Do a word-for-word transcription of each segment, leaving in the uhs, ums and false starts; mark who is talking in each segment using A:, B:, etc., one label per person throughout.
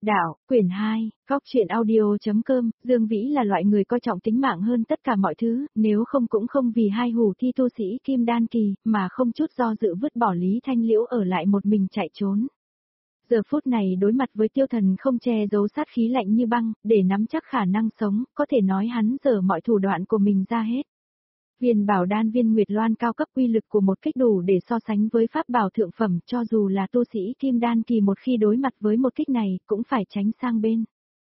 A: Đạo, quyển hai, góc truyện audio.com, Dương Vĩ là loại người coi trọng tính mạng hơn tất cả mọi thứ, nếu không cũng không vì hai hủ thi tu sĩ Kim Đan Kỳ, mà không chút do dự vứt bỏ Lý Thanh Liễu ở lại một mình chạy trốn. Giờ phút này đối mặt với Tiêu Thần không che giấu sát khí lạnh như băng, để nắm chắc khả năng sống, có thể nói hắn giở mọi thủ đoạn của mình ra hết. Viên bảo đan viên Nguyệt Loan cao cấp uy lực của một kích đủ để so sánh với pháp bảo thượng phẩm, cho dù là tu sĩ Kim Đan Kỳ một khi đối mặt với một kích này cũng phải tránh sang bên.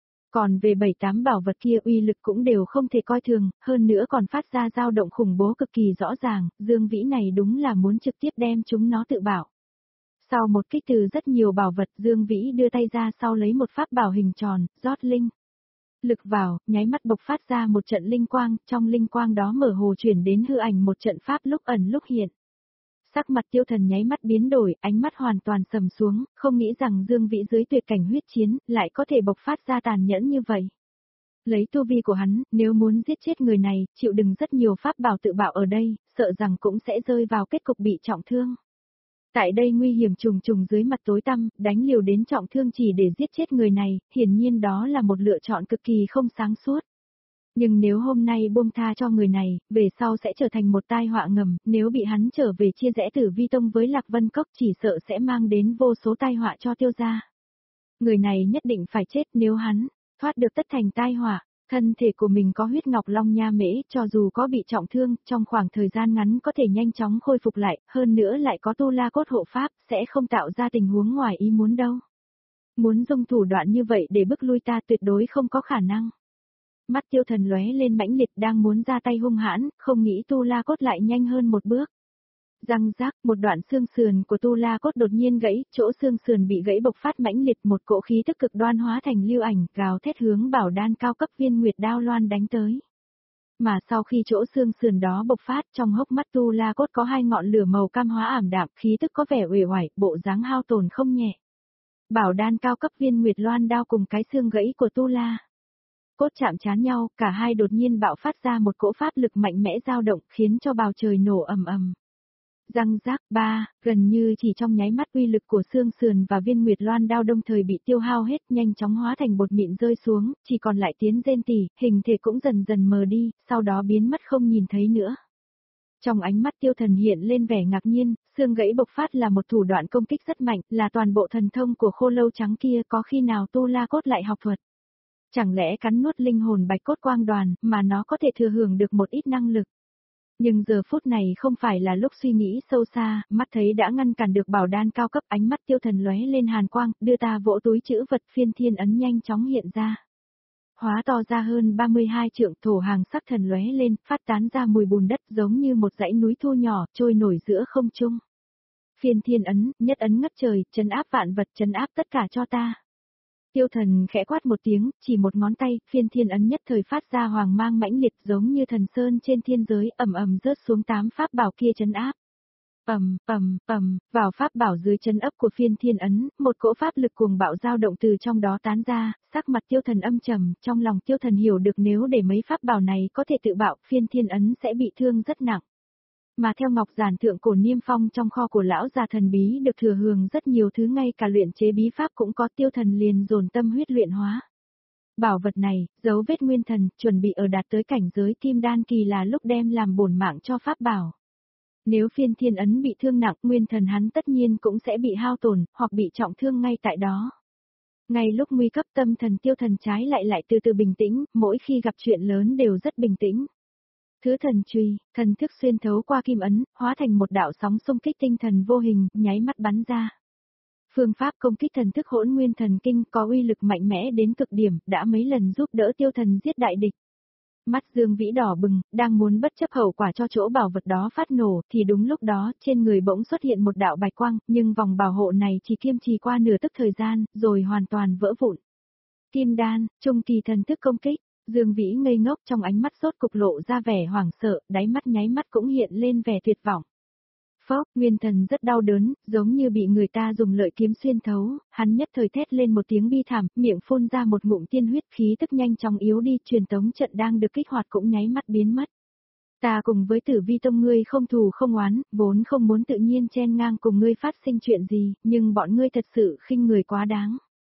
A: Còn về bảy tám bảo vật kia uy lực cũng đều không thể coi thường, hơn nữa còn phát ra dao động khủng bố cực kỳ rõ ràng, Dương Vĩ này đúng là muốn trực tiếp đem chúng nó tự bảo. Sau một kích từ rất nhiều bảo vật, Dương Vĩ đưa tay ra sau lấy một pháp bảo hình tròn, rót linh lực vào, nháy mắt bộc phát ra một trận linh quang, trong linh quang đó mở hồ chuyển đến hư ảnh một trận pháp lúc ẩn lúc hiện. Sắc mặt Tiêu Thần nháy mắt biến đổi, ánh mắt hoàn toàn sầm xuống, không nghĩ rằng Dương Vĩ dưới tuyệt cảnh huyết chiến, lại có thể bộc phát ra tàn nhẫn như vậy. Lấy tu vi của hắn, nếu muốn giết chết người này, chịu đựng rất nhiều pháp bảo tự bảo ở đây, sợ rằng cũng sẽ rơi vào kết cục bị trọng thương. Tại đây nguy hiểm trùng trùng dưới mặt tối tăm, đánh liều đến trọng thương chỉ để giết chết người này, hiển nhiên đó là một lựa chọn cực kỳ không sáng suốt. Nhưng nếu hôm nay buông tha cho người này, về sau sẽ trở thành một tai họa ngầm, nếu bị hắn trở về chia rẽ Tử Vi Tông với Lạc Vân Cốc chỉ sợ sẽ mang đến vô số tai họa cho Tiêu gia. Người này nhất định phải chết nếu hắn thoát được tất thành tai họa. Thân thể của mình có huyết ngọc long nha mễ, cho dù có bị trọng thương, trong khoảng thời gian ngắn có thể nhanh chóng khôi phục lại, hơn nữa lại có tu la cốt hộ pháp, sẽ không tạo ra tình huống ngoài ý muốn đâu. Muốn dùng thủ đoạn như vậy để bức lui ta tuyệt đối không có khả năng. Mắt Tiêu Thần lóe lên mãnh liệt đang muốn ra tay hung hãn, không nghĩ tu la cốt lại nhanh hơn một bước. Răng rác, một đoạn xương sườn của tu la cốt đột nhiên gãy, chỗ xương sườn bị gãy bộc phát mãnh liệt, một cỗ khí tức cực đoan hóa thành lưu ảnh, gào thét hướng bảo đan cao cấp viên Nguyệt Đao Loan đánh tới. Mà sau khi chỗ xương sườn đó bộc phát, trong hốc mắt tu la cốt có hai ngọn lửa màu cam hóa ảm đạm, khí tức có vẻ uể oải, bộ dáng hao tổn không nhẹ. Bảo đan cao cấp viên Nguyệt Loan đao cùng cái xương gãy của tu la cốt chạm trán nhau, cả hai đột nhiên bạo phát ra một cỗ pháp lực mạnh mẽ dao động, khiến cho bầu trời nổ ầm ầm. Răng rác ba, gần như chỉ trong nháy mắt uy lực của xương sườn và viên Nguyệt Loan đao đồng thời bị tiêu hao hết, nhanh chóng hóa thành bột mịn rơi xuống, chỉ còn lại tiếng rên tỉ, hình thể cũng dần dần mờ đi, sau đó biến mất không nhìn thấy nữa. Trong ánh mắt Tiêu Thần hiện lên vẻ ngạc nhiên, xương gãy bộc phát là một thủ đoạn công kích rất mạnh, là toàn bộ thần thông của khô lâu trắng kia, có khi nào tu la cốt lại học thuật. Chẳng lẽ cắn nuốt linh hồn bạch cốt quang đoàn, mà nó có thể thừa hưởng được một ít năng lực. Nhưng giờ phút này không phải là lúc suy nghĩ sâu xa, mắt thấy đã ngăn cản được bảo đan cao cấp, ánh mắt Tiêu Thần lóe lên hàn quang, đưa ta vỗ túi chữ vật phiên thiên ấn nhanh chóng hiện ra. Hóa to ra hơn ba mươi hai trượng, thổ hàng sắc thần lóe lên, phát tán ra mùi bùn đất giống như một dãy núi thu nhỏ, trôi nổi giữa không trung. Phiên thiên ấn, nhất ấn ngất trời, trấn áp vạn vật, trấn áp tất cả cho ta. Tiêu Thần khẽ quát một tiếng, chỉ một ngón tay, phiên thiên ấn nhất thời phát ra hoàng mang mãnh liệt giống như thần sơn trên thiên giới, ầm ầm rớt xuống tám pháp bảo kia trấn áp. Ầm, ầm, ầm, vào pháp bảo dưới trấn ấp của phiên thiên ấn, một cỗ pháp lực cuồng bạo dao động từ trong đó tán ra, sắc mặt Tiêu Thần âm trầm, trong lòng Tiêu Thần hiểu được nếu để mấy pháp bảo này có thể tự bạo, phiên thiên ấn sẽ bị thương rất nặng. Mà theo ngọc giản thượng cổ niêm phong trong kho của lão già thần bí được thừa hưởng rất nhiều thứ, ngay cả luyện chế bí pháp cũng có, Tiêu Thần liền dồn tâm huyết luyện hóa. Bảo vật này, dấu vết nguyên thần, chuẩn bị ở đạt tới cảnh giới Kim Đan Kỳ là lúc đem làm bổn mạng cho pháp bảo. Nếu phiên thiên ấn bị thương nặng, nguyên thần hắn tất nhiên cũng sẽ bị hao tổn, hoặc bị trọng thương ngay tại đó. Ngay lúc nguy cấp tâm thần Tiêu Thần trái lại lại từ từ bình tĩnh, mỗi khi gặp chuyện lớn đều rất bình tĩnh. Thứ thần truy, thần thức xuyên thấu qua kim ấn, hóa thành một đạo sóng xung kích tinh thần vô hình, nháy mắt bắn ra. Phương pháp công kích thần thức hỗn nguyên thần kinh có uy lực mạnh mẽ đến cực điểm, đã mấy lần giúp đỡ Tiêu Thần giết đại địch. Mắt Dương Vĩ đỏ bừng, đang muốn bất chấp hậu quả cho chỗ bảo vật đó phát nổ, thì đúng lúc đó, trên người bỗng xuất hiện một đạo bạch quang, nhưng vòng bảo hộ này chỉ kiêm trì qua nửa tức thời gian, rồi hoàn toàn vỡ vụn. Kim đan, trung kỳ thần thức công kích. Dương Vĩ ngây ngốc, trong ánh mắt rốt cục lộ ra vẻ hoảng sợ, đáy mắt nháy mắt cũng hiện lên vẻ tuyệt vọng. Phốc, nguyên thần rất đau đớn, giống như bị người ta dùng lợi kiếm xuyên thấu, hắn nhất thời thét lên một tiếng bi thảm, miệng phun ra một ngụm tiên huyết, khí tức nhanh chóng yếu đi, truyền tống trận đang được kích hoạt cũng nháy mắt biến mất. Ta cùng với Tử Vi Tông ngươi không thù không oán, vốn không muốn tự nhiên chen ngang cùng ngươi phát sinh chuyện gì, nhưng bọn ngươi thật sự khinh người quá đáng.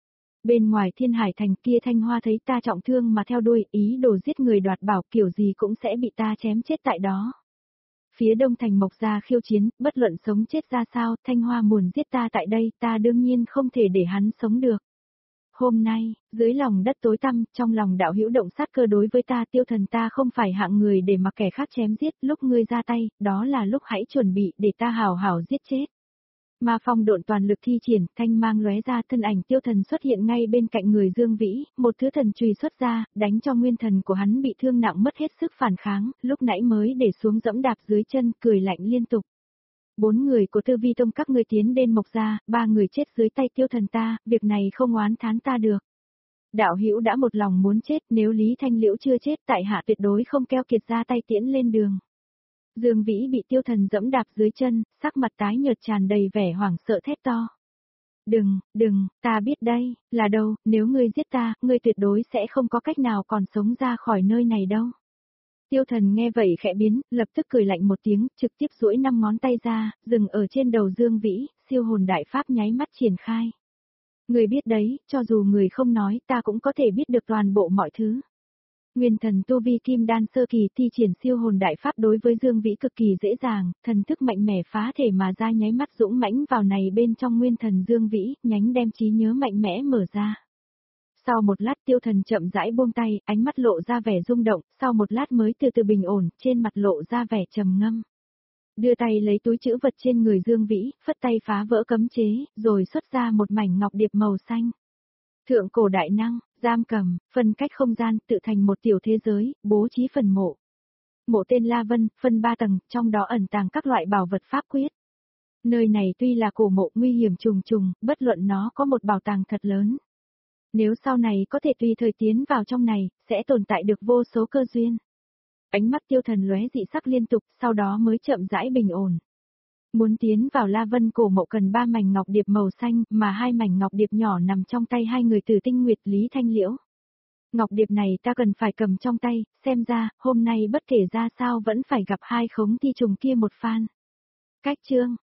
A: Bên ngoài Thiên Hải Thành kia Thanh Hoa thấy ta trọng thương mà theo đuôi, ý đồ giết người đoạt bảo, kiểu gì cũng sẽ bị ta chém chết tại đó. Phía Đông Thành Mộc gia khiêu chiến, bất luận sống chết ra sao, Thanh Hoa muốn giết ta tại đây, ta đương nhiên không thể để hắn sống được. Hôm nay, dưới lòng đất tối tăm, trong lòng đạo hữu động sát cơ đối với ta, Tiêu Thần ta không phải hạng người để mặc kẻ khác chém giết, lúc ngươi ra tay, đó là lúc hãy chuẩn bị để ta hào hào giết chết. Ma phong độn toàn lực thi triển, thanh mang lóe ra, thân ảnh Tiêu Thần xuất hiện ngay bên cạnh người Dương Vĩ, một thứ thần chùy xuất ra, đánh cho nguyên thần của hắn bị thương nặng mất hết sức phản kháng, lúc nãy mới để xuống dẫm đạp dưới chân, cười lạnh liên tục. Bốn người của Tư Vi Tông các ngươi tiến đến Mộc gia, ba người chết dưới tay Tiêu Thần ta, việc này không oán thán ta được. Đạo hữu đã một lòng muốn chết, nếu Lý Thanh Liễu chưa chết, tại hạ tuyệt đối không keo kiệt ra tay tiễn lên đường. Dương Vĩ bị Tiêu Thần dẫm đạp dưới chân, sắc mặt tái nhợt tràn đầy vẻ hoảng sợ thét to. Đừng, đừng, ta biết đây, là đâu, nếu ngươi giết ta, ngươi tuyệt đối sẽ không có cách nào còn sống ra khỏi nơi này đâu. Tiêu Thần nghe vậy khẽ biến, lập tức cười lạnh một tiếng, trực tiếp duỗi năm ngón tay ra, dừng ở trên đầu Dương Vĩ, siêu hồn đại pháp nháy mắt triển khai. Người biết đấy, cho dù người không nói, ta cũng có thể biết được toàn bộ mọi thứ. Nguyên thần tu vi kim đan sơ kỳ thi triển siêu hồn đại pháp đối với Dương Vĩ cực kỳ dễ dàng, thần thức mạnh mẽ phá thể mà ra nháy mắt dũng mãnh vào này bên trong nguyên thần Dương Vĩ, nhánh đem trí nhớ mạnh mẽ mở ra. Sau một lát Tiêu Thần chậm rãi buông tay, ánh mắt lộ ra vẻ rung động, sau một lát mới từ từ bình ổn, trên mặt lộ ra vẻ trầm ngâm. Đưa tay lấy túi trữ vật trên người Dương Vĩ, phất tay phá vỡ cấm chế, rồi xuất ra một mảnh ngọc điệp màu xanh. Thượng cổ đại năng, giam cầm, phân cách không gian, tự thành một tiểu thế giới, bố trí phần mộ. Mộ tên La Vân, phân ba tầng, trong đó ẩn tàng các loại bảo vật pháp quyết. Nơi này tuy là cổ mộ nguy hiểm trùng trùng, bất luận nó có một bảo tàng thật lớn. Nếu sau này có thể tùy thời tiến vào trong này, sẽ tồn tại được vô số cơ duyên. Ánh mắt Tiêu Thần lóe dị sắc liên tục, sau đó mới chậm rãi bình ổn. Muốn tiến vào La Vân cổ mộ cần ba mảnh ngọc điệp màu xanh, mà hai mảnh ngọc điệp nhỏ nằm trong tay hai người Tử Tinh Nguyệt Lý Thanh Liễu. Ngọc điệp này ta cần phải cầm trong tay, xem ra, hôm nay bất kể ra sao vẫn phải gặp hai khống thi trùng kia một phan. Cách chương